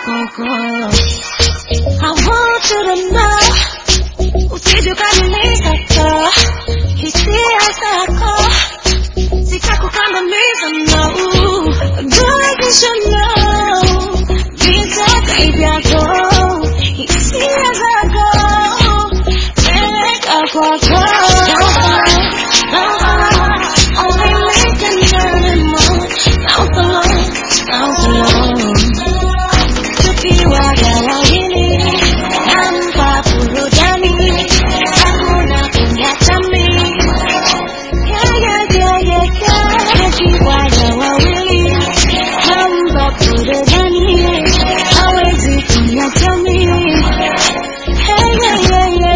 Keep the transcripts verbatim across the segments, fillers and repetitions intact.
I want you to know, usijukanilikata hisia zako zitakukandamiza. No, girl, you should know, vitaka vyako hisia zako peleka kwako. Only we can turn them on. Bounce alone, bounce alone. Tukiwaga wawili nampa burudani, hakuna kuniacha mimi. Yeah, yeah, yeah, yeah, yeah. Tukiwaga wawili nampa burudani, hawezi kuniacha mimi. Yeah, yeah, yeah, yeah,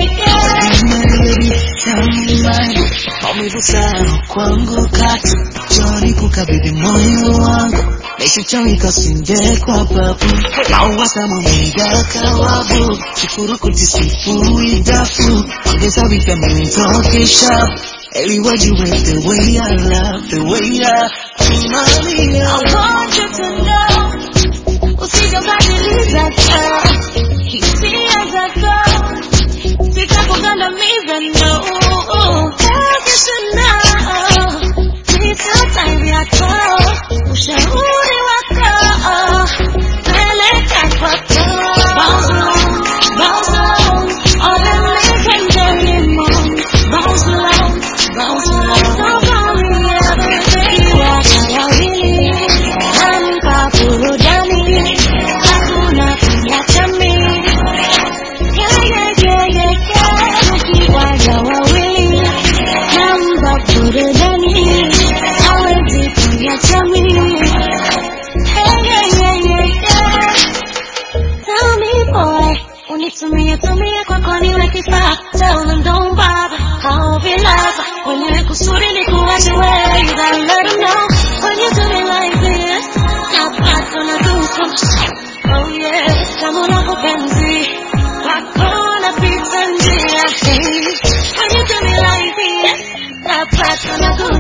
yeah. Maumivu sana kwangu kati, joni kukabidhi moyo wangu, nisichoika singe kwa babu, mawasa mumigaka wabu, shukuru kutisifu idafu, ongeza vitamins okisha, everywhere you went, the way I love, the way I money. I want you to know, usijabadilika hisia zako zitakukandamiza. No, you should know, vitaka vyako ushauri wako peleka kwako. Bounce along, bounce along, all the liquor and dirty moon. Bounce along, bounce along, nobody ever tukiwaga wawili nampa burudani, hakuna kuniacha mimi. Yeah, yeah, yeah, yeah, yeah. Tukiwaga wawili nampa burudani, hawezi kuniacha mimi. Hey, yeah, yeah, yeah, yeah. Tell me boy, unitumie tumie kwako niwe kifaa. Tell them don't bother, I'll be love. Wenye kusudi ni kuache wewe, you gotta let them know. When you do me like this, I'm not gonna do some shit. Oh yeah, kama unapopenzi hakuna vipenzi. When you do me like this, I'm not gonna do